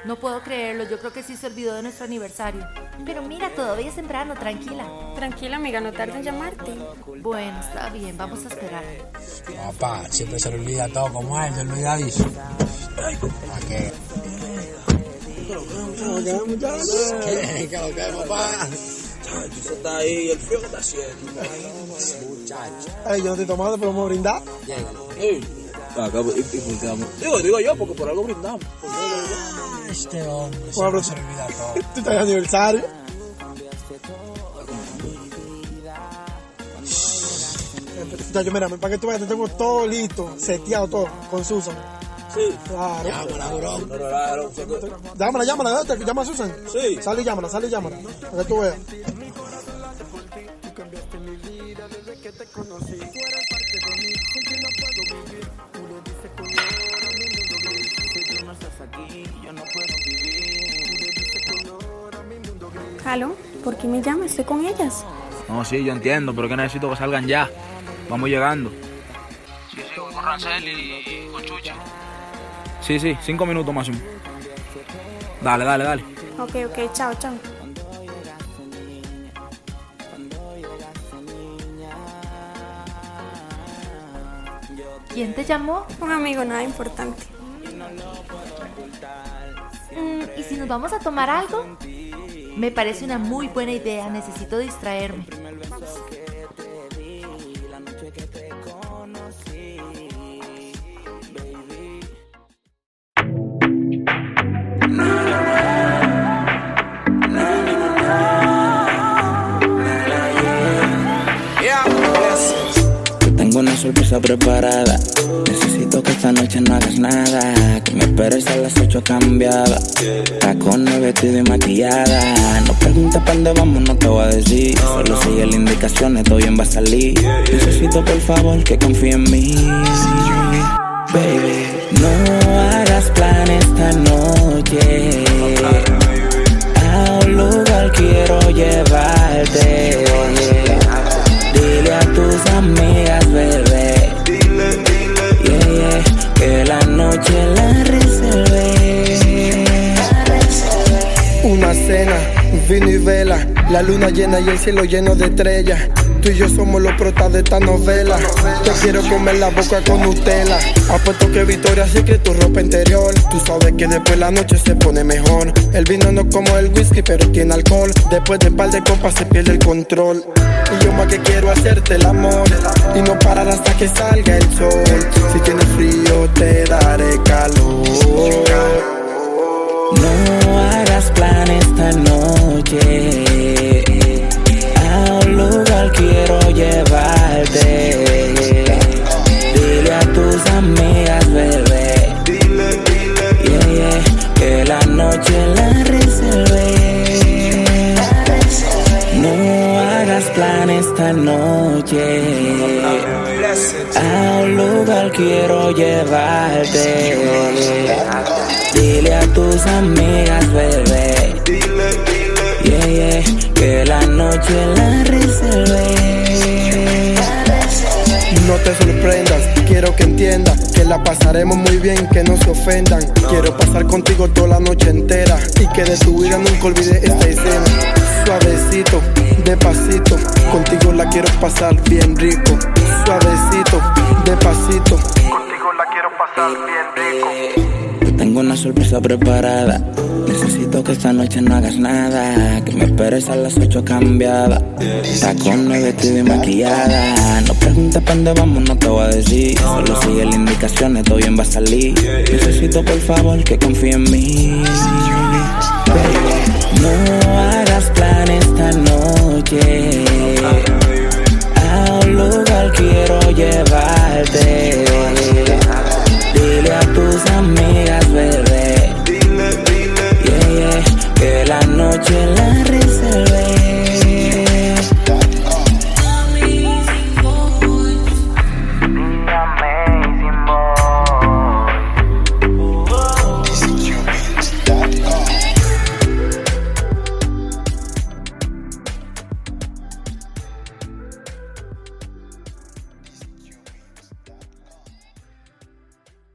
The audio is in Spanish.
No puedo creerlo, yo creo que sí se olvidó de nuestro aniversario. Pero mira, todavía es temprano, tranquila. Tranquila, amiga, no tarde en llamarte. Bueno, está bien, vamos a esperar. Papá, siempre se le olvida todo como a él, se olvidadizo. ¿Para qué? ¿Qué, papá? Eso está ahí, el frío que está haciendo. Muchacho. Ay, yo no estoy tomando, pero vamos a brindar. Acá, y brindamos. Digo yo, porque por algo brindamos. Este hombre Bueno, se le olvida todo. Tú estás de aniversario. Muchacho, mira, para que tú veas, te tengo todo listo, seteado todo, con Susan. Sí. Claro. Llámala, bro. Llámala, llama a Susan. Sí. Sale y llámala, para que tú veas. ¿Aló? ¿Por qué me llamas? Estoy con ellas. No, sí, yo entiendo, pero que necesito que salgan ya. Vamos llegando. Sí, voy con Rancel y con Chuchi. Sí, 5 minutos máximo. Dale. Ok, chao. ¿Quién te llamó? Un amigo, nada importante. ¿Y si nos vamos a tomar algo? Me parece una muy buena idea, necesito distraerme. Tengo una sorpresa preparada. Necesito que esta noche no hagas nada. Que me esperes a las 8 cambiada. Tacones, vestido y maquillada. No preguntes para dónde vamos, no te voy a decir. Solo sigue las indicaciones, todo bien va a salir. Necesito por favor que confíe en mí. Baby, no hagas plan esta noche. A un lugar quiero llevarte. Dile a tus amigas, bebé, que la noche la reservé. Una cena, vino y vela, la luna llena y el cielo lleno de estrellas. Tú y yo somos los protas de esta novela. Te quiero comer la boca con Nutella. Apuesto que Victoria sí que tu ropa interior. Tú sabes que después la noche se pone mejor. El vino no es como el whisky, pero tiene alcohol. Después de un par de copas se pierde el control. Y yo más que quiero hacerte el amor y no parar hasta que salga el sol. Si tienes frío te daré calor. No hagas plan esta noche. A un lugar quiero llevarte. Dile a tus amigas, bebé, que la noche la reservé. No hagas plan esta noche. A un lugar quiero llevarte. Dile a tus amigas, bebé, que la noche la reservé. No te sorprendas, quiero que entiendas que la pasaremos muy bien, que no se ofendan. Quiero pasar contigo toda la noche entera y que de tu vida nunca olvide esta escena. Suavecito, despacito, contigo la quiero pasar bien rico. Suavecito, despacito, contigo la quiero pasar bien rico. Tengo una sorpresa preparada. Necesito que esta noche no hagas nada. Que me esperes a las 8 cambiada. Tacones, vestido y maquillada. No preguntes para dónde vamos, no te voy a decir. Solo sigue las indicaciones, todo bien va a salir. Necesito por favor que confíe en mí. Baby, no hagas plan esta noche.